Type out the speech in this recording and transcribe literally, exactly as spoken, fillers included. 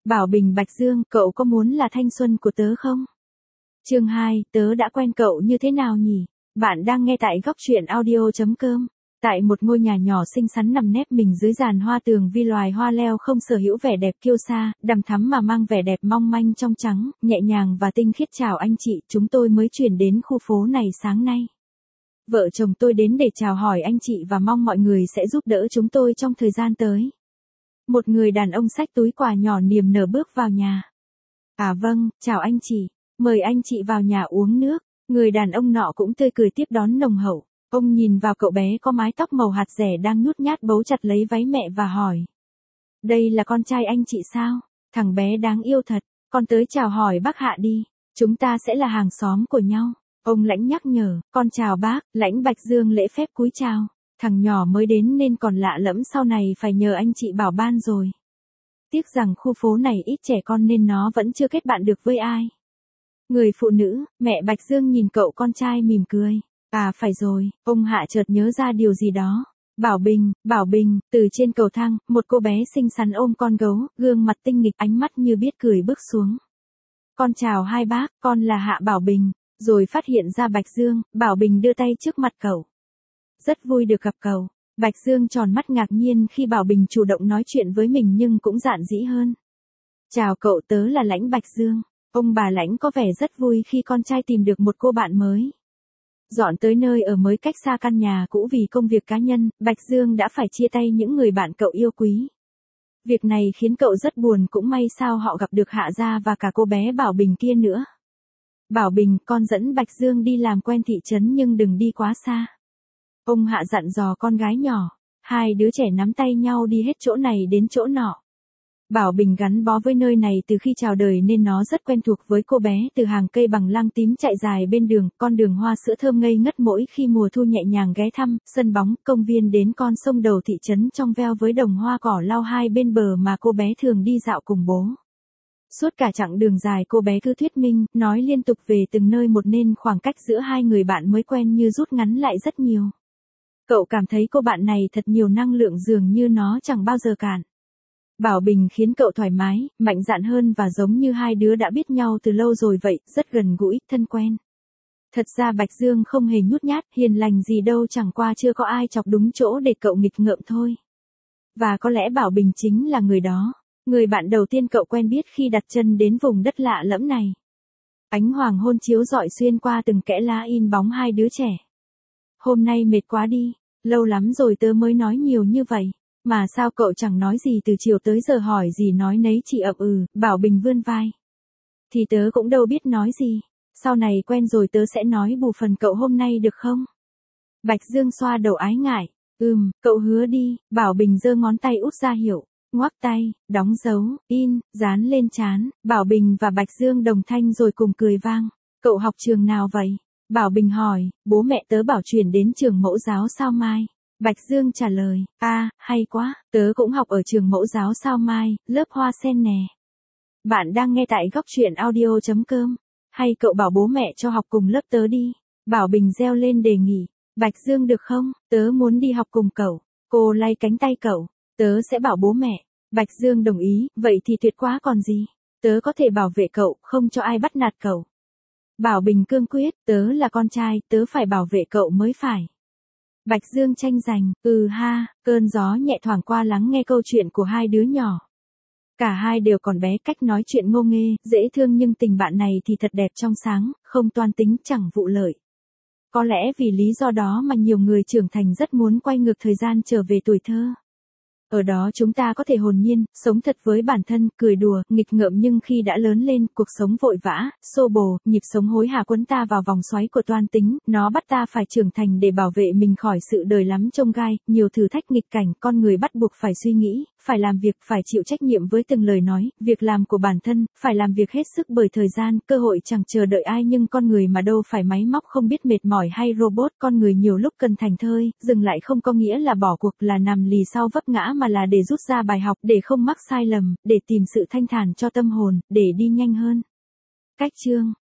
Bảo Bình Bạch Dương, cậu có muốn là thanh xuân của tớ không? Chương hai, tớ đã quen cậu như thế nào nhỉ? Bạn đang nghe tại góc truyện audio.com. Tại một ngôi nhà nhỏ xinh xắn nằm nép mình dưới giàn hoa tường vi loài hoa leo không sở hữu vẻ đẹp kiêu sa, đằm thắm mà mang vẻ đẹp mong manh trong trắng, nhẹ nhàng và tinh khiết. Chào anh chị, chúng tôi mới chuyển đến khu phố này sáng nay. Vợ chồng tôi đến để chào hỏi anh chị và mong mọi người sẽ giúp đỡ chúng tôi trong thời gian tới. Một người đàn ông xách túi quà nhỏ niềm nở bước vào nhà. À vâng, chào anh chị, mời anh chị vào nhà uống nước. Người đàn ông nọ cũng tươi cười tiếp đón nồng hậu. Ông nhìn vào cậu bé có mái tóc màu hạt rẻ đang nhút nhát bấu chặt lấy váy mẹ và hỏi. Đây là con trai anh chị sao? Thằng bé đáng yêu thật, con tới chào hỏi bác Hạ đi, chúng ta sẽ là hàng xóm của nhau. Ông Lãnh nhắc nhở, con chào bác. Lãnh Bạch Dương lễ phép cúi chào. Thằng nhỏ mới đến nên còn lạ lẫm, sau này phải nhờ anh chị bảo ban rồi. Tiếc rằng khu phố này ít trẻ con nên nó vẫn chưa kết bạn được với ai. Người phụ nữ, mẹ Bạch Dương nhìn cậu con trai mỉm cười. À phải rồi, ông Hạ chợt nhớ ra điều gì đó. Bảo Bình, Bảo Bình, từ trên cầu thang, một cô bé xinh xắn ôm con gấu, gương mặt tinh nghịch ánh mắt như biết cười bước xuống. Con chào hai bác, con là Hạ Bảo Bình. Rồi phát hiện ra Bạch Dương, Bảo Bình đưa tay trước mặt cậu. Rất vui được gặp cậu. Bạch Dương tròn mắt ngạc nhiên khi Bảo Bình chủ động nói chuyện với mình nhưng cũng dạn dĩ hơn. Chào cậu, tớ là Lãnh Bạch Dương. Ông bà Lãnh có vẻ rất vui khi con trai tìm được một cô bạn mới. Dọn tới nơi ở mới cách xa căn nhà cũ vì công việc cá nhân, Bạch Dương đã phải chia tay những người bạn cậu yêu quý. Việc này khiến cậu rất buồn, cũng may sao họ gặp được Hạ gia và cả cô bé Bảo Bình kia nữa. Bảo Bình, con dẫn Bạch Dương đi làm quen thị trấn nhưng đừng đi quá xa. Ông Hạ dặn dò con gái nhỏ. Hai đứa trẻ nắm tay nhau đi hết chỗ này đến chỗ nọ. Bảo Bình gắn bó với nơi này từ khi chào đời nên nó rất quen thuộc với cô bé. Từ hàng cây bằng lăng tím chạy dài bên đường, con đường hoa sữa thơm ngây ngất mỗi khi mùa thu nhẹ nhàng ghé thăm, sân bóng, công viên đến con sông đầu thị trấn trong veo với đồng hoa cỏ lau hai bên bờ mà cô bé thường đi dạo cùng bố. Suốt cả chặng đường dài cô bé cứ thuyết minh, nói liên tục về từng nơi một nên khoảng cách giữa hai người bạn mới quen như rút ngắn lại rất nhiều. Cậu cảm thấy cô bạn này thật nhiều năng lượng, dường như nó chẳng bao giờ cạn. Bảo Bình khiến cậu thoải mái, mạnh dạn hơn và giống như hai đứa đã biết nhau từ lâu rồi vậy, rất gần gũi, thân quen. Thật ra Bạch Dương không hề nhút nhát, hiền lành gì đâu, chẳng qua chưa có ai chọc đúng chỗ để cậu nghịch ngợm thôi. Và có lẽ Bảo Bình chính là người đó. Người bạn đầu tiên cậu quen biết khi đặt chân đến vùng đất lạ lẫm này. Ánh hoàng hôn chiếu rọi xuyên qua từng kẽ lá in bóng hai đứa trẻ. Hôm nay mệt quá đi, lâu lắm rồi tớ mới nói nhiều như vậy. Mà sao cậu chẳng nói gì từ chiều tới giờ, hỏi gì nói nấy chỉ ậm ừ. Bảo Bình vươn vai. Thì tớ cũng đâu biết nói gì. Sau này quen rồi tớ sẽ nói bù phần cậu hôm nay được không? Bạch Dương xoa đầu ái ngại. Ừm, cậu hứa đi. Bảo Bình giơ ngón tay út ra hiệu. Ngoắc tay, đóng dấu, in, dán lên trán. Bảo Bình và Bạch Dương đồng thanh rồi cùng cười vang. Cậu học trường nào vậy? Bảo Bình hỏi. Bố mẹ tớ bảo chuyển đến trường mẫu giáo Sao Mai. Bạch Dương trả lời. À, hay quá, tớ cũng học ở trường mẫu giáo Sao Mai, lớp hoa sen nè. Bạn đang nghe tại góc truyện audio.com. Hay cậu bảo bố mẹ cho học cùng lớp tớ đi. Bảo Bình reo lên đề nghị. Bạch Dương được không? Tớ muốn đi học cùng cậu. Cô lay cánh tay cậu. Tớ sẽ bảo bố mẹ. Bạch Dương đồng ý, vậy thì tuyệt quá còn gì. Tớ có thể bảo vệ cậu, không cho ai bắt nạt cậu. Bảo Bình cương quyết, tớ là con trai, tớ phải bảo vệ cậu mới phải. Bạch Dương tranh giành, ừ ha, cơn gió nhẹ thoảng qua lắng nghe câu chuyện của hai đứa nhỏ. Cả hai đều còn bé, cách nói chuyện ngô nghê, dễ thương nhưng tình bạn này thì thật đẹp trong sáng, không toan tính, chẳng vụ lợi. Có lẽ vì lý do đó mà nhiều người trưởng thành rất muốn quay ngược thời gian trở về tuổi thơ. Ở đó chúng ta có thể hồn nhiên, sống thật với bản thân, cười đùa, nghịch ngợm, nhưng khi đã lớn lên, cuộc sống vội vã, xô bồ, nhịp sống hối hả quấn ta vào vòng xoáy của toan tính, nó bắt ta phải trưởng thành để bảo vệ mình khỏi sự đời lắm chông gai, nhiều thử thách nghịch cảnh, con người bắt buộc phải suy nghĩ, phải làm việc, phải chịu trách nhiệm với từng lời nói, việc làm của bản thân, phải làm việc hết sức bởi thời gian, cơ hội chẳng chờ đợi ai, nhưng con người mà đâu phải máy móc không biết mệt mỏi hay robot, con người nhiều lúc cần thành thơi, dừng lại không có nghĩa là bỏ cuộc, là nằm lì sau vấp ngã mà là để rút ra bài học, để không mắc sai lầm, để tìm sự thanh thản cho tâm hồn, để đi nhanh hơn. Cách chương